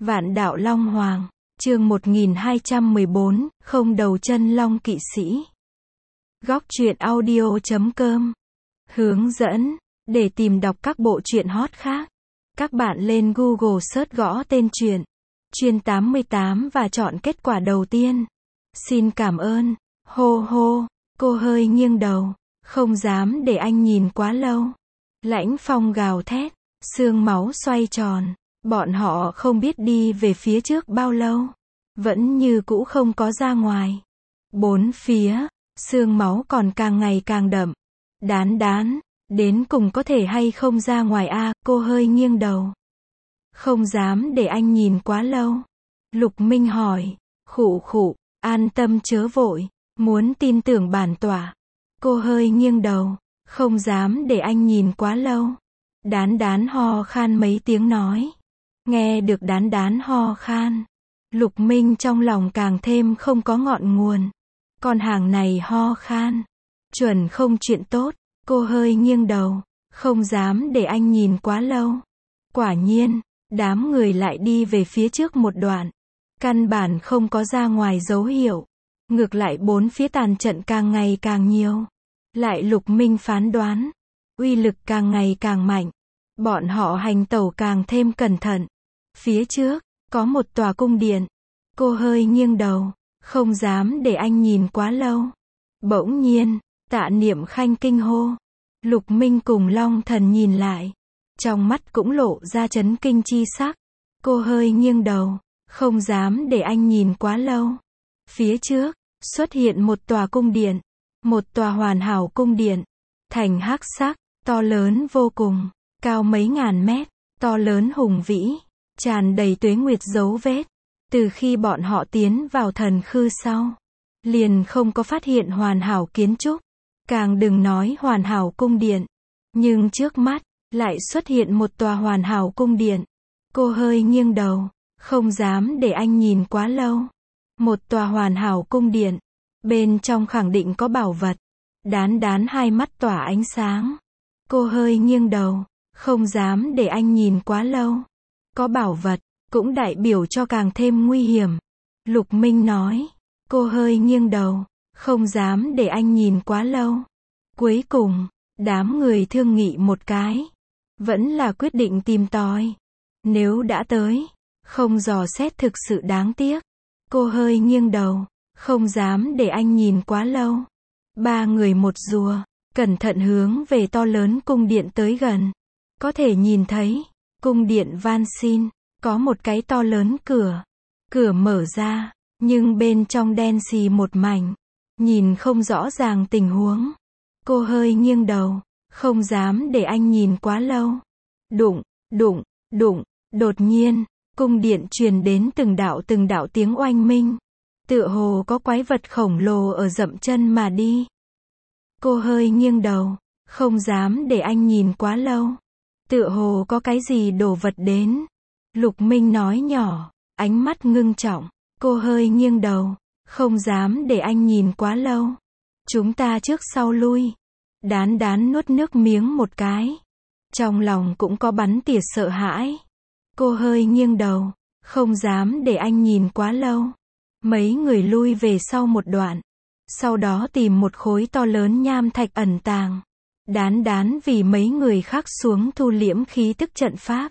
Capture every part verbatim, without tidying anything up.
Vạn đạo Long Hoàng, chương một nghìn hai trăm mười bốn, không đầu chân long kỵ sĩ. Góc truyện audio chấm com. Hướng dẫn, để tìm đọc các bộ truyện hot khác, các bạn lên Google search gõ tên truyện, Chuyên tám mươi tám và chọn kết quả đầu tiên. Xin cảm ơn. Hô hô, cô hơi nghiêng đầu, không dám để anh nhìn quá lâu. Lãnh phong gào thét, xương máu xoay tròn. Bọn họ không biết đi về phía trước bao lâu, vẫn như cũ không có ra ngoài. Bốn phía, xương máu còn càng ngày càng đậm. Đán đán, đến cùng có thể hay không ra ngoài a? À, cô hơi nghiêng đầu. Không dám để anh nhìn quá lâu. Lục Minh hỏi, khụ khụ, an tâm chớ vội, muốn tin tưởng bản tỏa. Cô hơi nghiêng đầu, không dám để anh nhìn quá lâu. Đán đán ho khan mấy tiếng nói. Nghe được đán đán ho khan, Lục Minh trong lòng càng thêm không có ngọn nguồn. Con hàng này ho khan, chuẩn không chuyện tốt. Cô hơi nghiêng đầu, không dám để anh nhìn quá lâu. Quả nhiên, đám người lại đi về phía trước một đoạn. Căn bản không có ra ngoài dấu hiệu. Ngược lại bốn phía tàn trận càng ngày càng nhiều. Lại Lục Minh phán đoán, uy lực càng ngày càng mạnh. Bọn họ hành tẩu càng thêm cẩn thận. Phía trước, có một tòa cung điện. Cô hơi nghiêng đầu, không dám để anh nhìn quá lâu. Bỗng nhiên, Tạ Niệm Khanh kinh hô. Lục Minh cùng Long Thần nhìn lại. Trong mắt cũng lộ ra chấn kinh chi sắc. Cô hơi nghiêng đầu, không dám để anh nhìn quá lâu. Phía trước, xuất hiện một tòa cung điện. Một tòa hoàn hảo cung điện. Thành hắc sắc, to lớn vô cùng, cao mấy ngàn mét, to lớn hùng vĩ. Tràn đầy tuế nguyệt dấu vết. Từ khi bọn họ tiến vào thần khư sau, liền không có phát hiện hoàn hảo kiến trúc, càng đừng nói hoàn hảo cung điện. Nhưng trước mắt, lại xuất hiện một tòa hoàn hảo cung điện. Cô hơi nghiêng đầu, không dám để anh nhìn quá lâu. Một tòa hoàn hảo cung điện, bên trong khẳng định có bảo vật. Đán đán hai mắt tỏa ánh sáng. Cô hơi nghiêng đầu, không dám để anh nhìn quá lâu. Có bảo vật, cũng đại biểu cho càng thêm nguy hiểm. Lục Minh nói. Cô hơi nghiêng đầu, không dám để anh nhìn quá lâu. Cuối cùng, đám người thương nghị một cái. Vẫn là quyết định tìm tòi. Nếu đã tới, không dò xét thực sự đáng tiếc. Cô hơi nghiêng đầu, không dám để anh nhìn quá lâu. Ba người một rùa, cẩn thận hướng về to lớn cung điện tới gần. Có thể nhìn thấy, cung điện van xin, có một cái to lớn cửa. Cửa mở ra, nhưng bên trong đen xì một mảnh. Nhìn không rõ ràng tình huống. Cô hơi nghiêng đầu, không dám để anh nhìn quá lâu. Đụng, đụng, đụng, đột nhiên, cung điện truyền đến từng đạo từng đạo tiếng oanh minh. Tựa hồ có quái vật khổng lồ ở dậm chân mà đi. Cô hơi nghiêng đầu, không dám để anh nhìn quá lâu. Tựa hồ có cái gì đổ vật đến. Lục Minh nói nhỏ, ánh mắt ngưng trọng. Cô hơi nghiêng đầu, không dám để anh nhìn quá lâu. Chúng ta trước sau lui. Đán đán nuốt nước miếng một cái. Trong lòng cũng có bắn tỉa sợ hãi. Cô hơi nghiêng đầu, không dám để anh nhìn quá lâu. Mấy người lui về sau một đoạn. Sau đó tìm một khối to lớn nham thạch ẩn tàng. Đán đán vì mấy người khác xuống thu liễm khí tức trận pháp.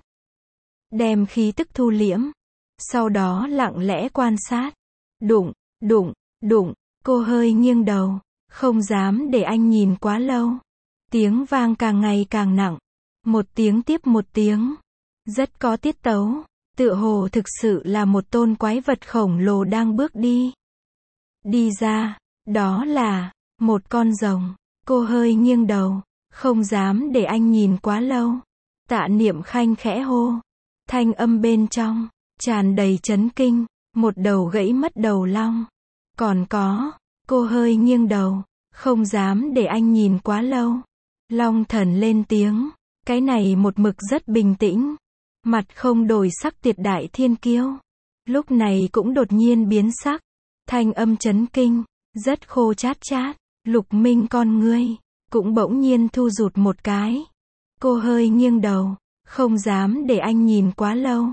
Đem khí tức thu liễm. Sau đó lặng lẽ quan sát. Đụng, đụng, đụng. Cô hơi nghiêng đầu, không dám để anh nhìn quá lâu. Tiếng vang càng ngày càng nặng. Một tiếng tiếp một tiếng. Rất có tiết tấu. Tựa hồ thực sự là một tôn quái vật khổng lồ đang bước đi. Đi ra. Đó là một con rồng. Cô hơi nghiêng đầu, không dám để anh nhìn quá lâu. Tạ Niệm Khanh khẽ hô. Thanh âm bên trong, tràn đầy chấn kinh. Một đầu gãy mất đầu long. Còn có, cô hơi nghiêng đầu, không dám để anh nhìn quá lâu. Long Thần lên tiếng. Cái này một mực rất bình tĩnh. Mặt không đổi sắc tuyệt đại thiên kiêu. Lúc này cũng đột nhiên biến sắc. Thanh âm chấn kinh, rất khô chát chát. Lục Minh con ngươi, cũng bỗng nhiên thu rụt một cái. Cô hơi nghiêng đầu, không dám để anh nhìn quá lâu.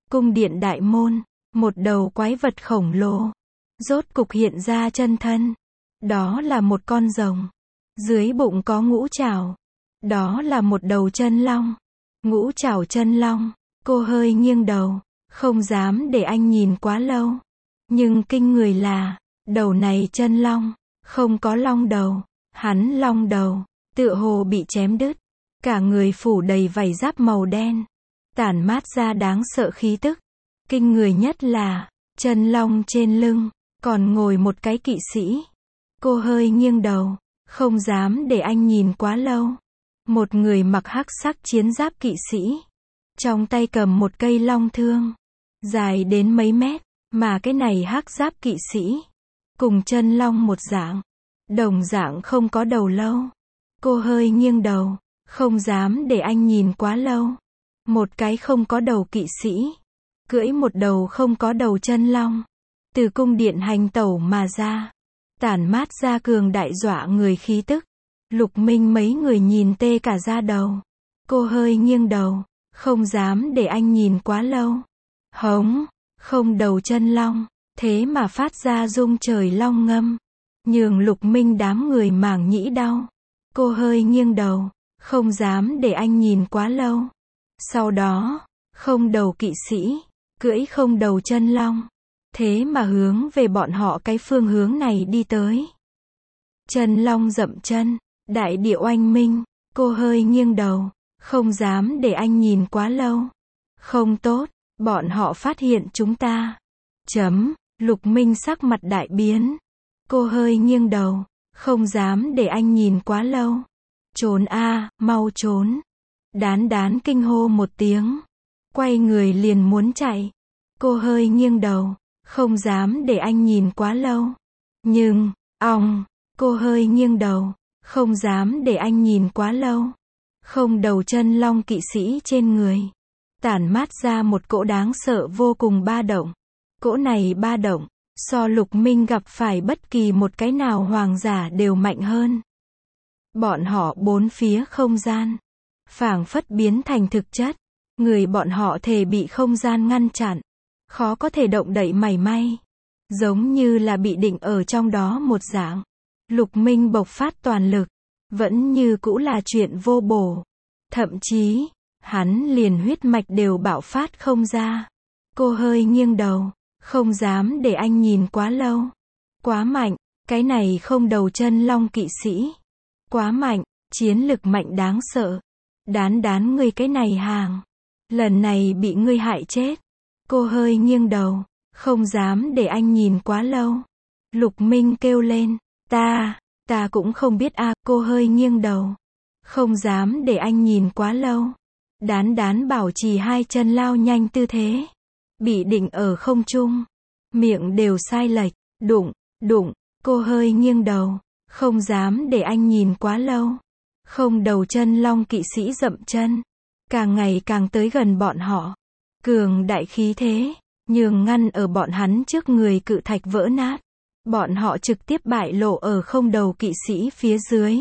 Cung điện đại môn, một đầu quái vật khổng lồ, rốt cục hiện ra chân thân. Đó là một con rồng. Dưới bụng có ngũ trảo. Đó là một đầu chân long. Ngũ trảo chân long. Cô hơi nghiêng đầu, không dám để anh nhìn quá lâu. Nhưng kinh người là, đầu này chân long, không có long đầu. Hắn long đầu, tựa hồ bị chém đứt. Cả người phủ đầy vảy giáp màu đen, tản mát ra đáng sợ khí tức. Kinh người nhất là, chân long trên lưng, còn ngồi một cái kỵ sĩ. Cô hơi nghiêng đầu, không dám để anh nhìn quá lâu. Một người mặc hắc sắc chiến giáp kỵ sĩ, trong tay cầm một cây long thương, dài đến mấy mét, mà cái này hắc giáp kỵ sĩ, cùng chân long một dạng, đồng dạng không có đầu lâu. Cô hơi nghiêng đầu, không dám để anh nhìn quá lâu. Một cái không có đầu kỵ sĩ, cưỡi một đầu không có đầu chân long, từ cung điện hành tẩu mà ra, tản mát ra cường đại dọa người khí tức. Lục Minh mấy người nhìn tê cả da đầu. Cô hơi nghiêng đầu, không dám để anh nhìn quá lâu. Hống, không đầu chân long, thế mà phát ra rung trời long ngâm, nhường Lục Minh đám người màng nhĩ đau. Cô hơi nghiêng đầu, không dám để anh nhìn quá lâu. Sau đó, không đầu kỵ sĩ, cưỡi không đầu chân long, thế mà hướng về bọn họ cái phương hướng này đi tới. Chân long dậm chân, đại địa oanh minh. Cô hơi nghiêng đầu, không dám để anh nhìn quá lâu. Không tốt, bọn họ phát hiện chúng ta. Chấm, Lục Minh sắc mặt đại biến. Cô hơi nghiêng đầu, không dám để anh nhìn quá lâu. Trốn a, mau trốn. Đán đán kinh hô một tiếng, quay người liền muốn chạy. Cô hơi nghiêng đầu, không dám để anh nhìn quá lâu. Nhưng, ong, cô hơi nghiêng đầu, không dám để anh nhìn quá lâu. Không đầu chân long kỵ sĩ trên người, tản mát ra một cỗ đáng sợ vô cùng ba động. Cỗ này ba động, so Lục Minh gặp phải bất kỳ một cái nào hoàng giả đều mạnh hơn. Bọn họ bốn phía không gian, phảng phất biến thành thực chất. Người bọn họ thể bị không gian ngăn chặn, khó có thể động đậy mảy may, giống như là bị định ở trong đó một dạng. Lục Minh bộc phát toàn lực, vẫn như cũ là chuyện vô bổ. Thậm chí, hắn liền huyết mạch đều bạo phát không ra. Cô hơi nghiêng đầu, không dám để anh nhìn quá lâu. Quá mạnh, cái này không đầu chân long kỵ sĩ. Quá mạnh, chiến lực mạnh đáng sợ. Đán đán ngươi cái này hàng, lần này bị ngươi hại chết. Cô hơi nghiêng đầu, không dám để anh nhìn quá lâu. Lục Minh kêu lên, ta, ta cũng không biết a. Cô hơi nghiêng đầu, không dám để anh nhìn quá lâu. Đán đán bảo trì hai chân lao nhanh tư thế, bị định ở không trung, miệng đều sai lệch, đụng, đụng. Cô hơi nghiêng đầu, không dám để anh nhìn quá lâu. Không đầu chân long kỵ sĩ dậm chân, càng ngày càng tới gần bọn họ. Cường đại khí thế, nhường ngăn ở bọn hắn trước người cự thạch vỡ nát. Bọn họ trực tiếp bại lộ ở không đầu kỵ sĩ phía dưới.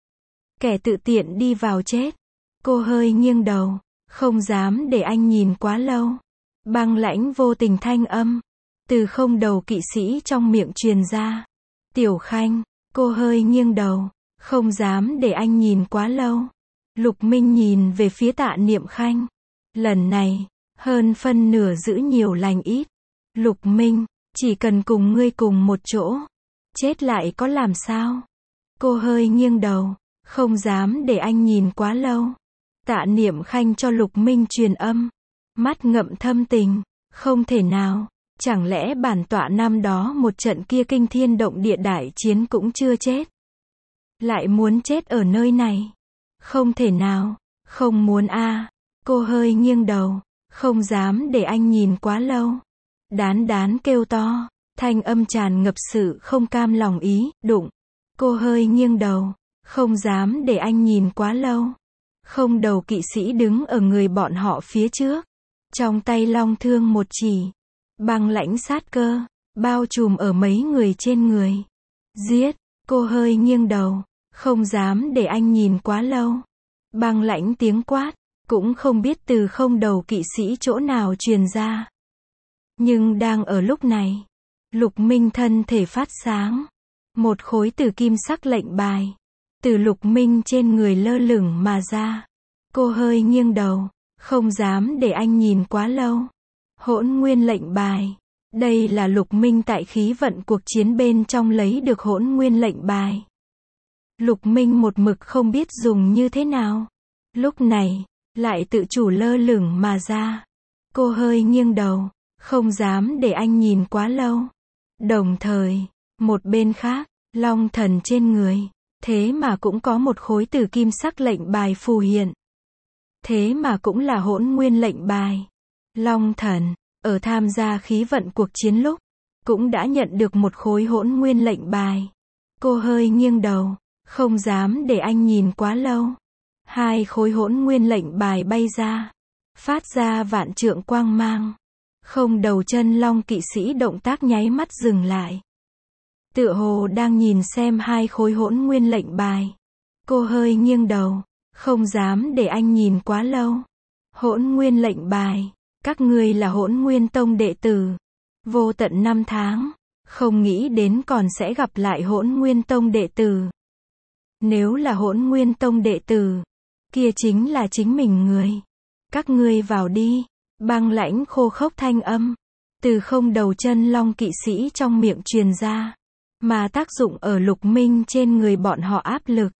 Kẻ tự tiện đi vào chết. Cô hơi nghiêng đầu, không dám để anh nhìn quá lâu. Băng lãnh vô tình thanh âm, từ không đầu kỵ sĩ trong miệng truyền ra. Tiểu Khanh, cô hơi nghiêng đầu, không dám để anh nhìn quá lâu. Lục Minh nhìn về phía Tạ Niệm Khanh. Lần này, hơn phân nửa giữ nhiều lành ít. Lục Minh, chỉ cần cùng ngươi cùng một chỗ, chết lại có làm sao? Cô hơi nghiêng đầu, không dám để anh nhìn quá lâu. Tạ Niệm Khanh cho Lục Minh truyền âm, mắt ngậm thâm tình, không thể nào, chẳng lẽ bản tọa năm đó một trận kia kinh thiên động địa đại chiến cũng chưa chết? Lại muốn chết ở nơi này? Không thể nào, không muốn a. Cô hơi nghiêng đầu, không dám để anh nhìn quá lâu. Đán đán kêu to, thanh âm tràn ngập sự không cam lòng ý, đụng. Cô hơi nghiêng đầu, không dám để anh nhìn quá lâu. Không đầu kỵ sĩ đứng ở người bọn họ phía trước, trong tay long thương một chỉ, băng lãnh sát cơ, bao trùm ở mấy người trên người. Giết, cô hơi nghiêng đầu, không dám để anh nhìn quá lâu. Băng lãnh tiếng quát, cũng không biết từ không đầu kỵ sĩ chỗ nào truyền ra. Nhưng đang ở lúc này, Lục Minh thân thể phát sáng. Một khối tử kim sắc lệnh bài, từ Lục Minh trên người lơ lửng mà ra. Cô hơi nghiêng đầu, không dám để anh nhìn quá lâu. Hỗn nguyên lệnh bài. Đây là Lục Minh tại khí vận cuộc chiến bên trong lấy được hỗn nguyên lệnh bài. Lục Minh một mực không biết dùng như thế nào. Lúc này, lại tự chủ lơ lửng mà ra. Cô hơi nghiêng đầu, không dám để anh nhìn quá lâu. Đồng thời, một bên khác, Long Thần trên người, thế mà cũng có một khối tử kim sắc lệnh bài phù hiện. Thế mà cũng là hỗn nguyên lệnh bài. Long Thần, ở tham gia khí vận cuộc chiến lúc, cũng đã nhận được một khối hỗn nguyên lệnh bài. Cô hơi nghiêng đầu, không dám để anh nhìn quá lâu. Hai khối hỗn nguyên lệnh bài bay ra, phát ra vạn trượng quang mang. Không đầu chân long kỵ sĩ động tác nháy mắt dừng lại. Tựa hồ đang nhìn xem hai khối hỗn nguyên lệnh bài. Cô hơi nghiêng đầu, không dám để anh nhìn quá lâu. Hỗn nguyên lệnh bài, các ngươi là Hỗn Nguyên Tông đệ tử. Vô tận năm tháng, không nghĩ đến còn sẽ gặp lại Hỗn Nguyên Tông đệ tử. Nếu là Hỗn Nguyên Tông đệ tử, kia chính là chính mình người. Các ngươi vào đi. Băng lãnh khô khốc thanh âm, từ không đầu chân long kỵ sĩ trong miệng truyền ra, mà tác dụng ở Lục Minh trên người bọn họ áp lực.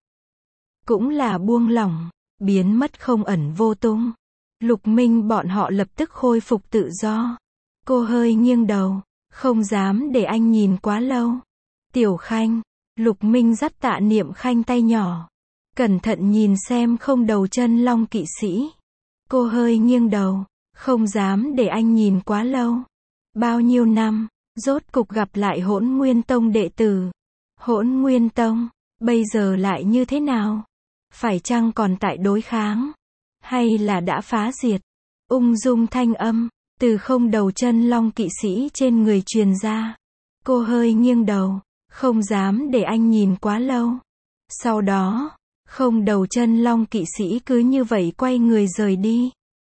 Cũng là buông lỏng, biến mất không ẩn vô tung. Lục Minh bọn họ lập tức khôi phục tự do. Cô hơi nghiêng đầu, không dám để anh nhìn quá lâu. Tiểu Khanh, Lục Minh dắt Tạ Niệm Khanh tay nhỏ, cẩn thận nhìn xem không đầu chân long kỵ sĩ. Cô hơi nghiêng đầu, không dám để anh nhìn quá lâu. Bao nhiêu năm, rốt cục gặp lại Hỗn Nguyên Tông đệ tử. Hỗn Nguyên Tông, bây giờ lại như thế nào? Phải chăng còn tại đối kháng? Hay là đã phá diệt? Ung dung thanh âm, từ không đầu chân long kỵ sĩ trên người truyền ra. Cô hơi nghiêng đầu, không dám để anh nhìn quá lâu. Sau đó, không đầu chân long kỵ sĩ cứ như vậy quay người rời đi.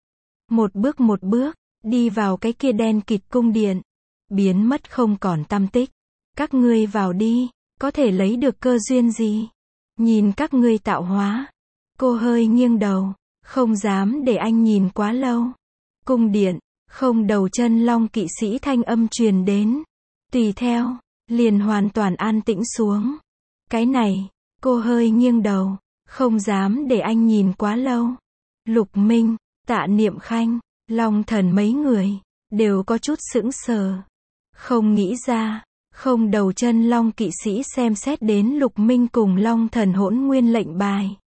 Một bước một bước, đi vào cái kia đen kịt cung điện. Biến mất không còn tăm tích. Các ngươi vào đi, có thể lấy được cơ duyên gì? Nhìn các ngươi tạo hóa. Cô hơi nghiêng đầu, không dám để anh nhìn quá lâu. Cung điện, không đầu chân long kỵ sĩ thanh âm truyền đến. Tùy theo, liền hoàn toàn an tĩnh xuống. Cái này, cô hơi nghiêng đầu, không dám để anh nhìn quá lâu. Lục Minh, Tạ Niệm Khanh, Long Thần mấy người, đều có chút sững sờ. Không nghĩ ra, không đầu chân long kỵ sĩ xem xét đến Lục Minh cùng Long Thần hỗn nguyên lệnh bài.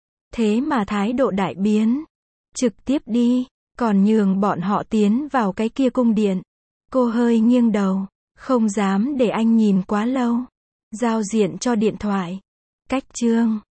Thế mà thái độ đại biến. Trực tiếp đi, còn nhường bọn họ tiến vào cái kia cung điện. Cô hơi nghiêng đầu, không dám để anh nhìn quá lâu. Giao diện cho điện thoại. Cách chương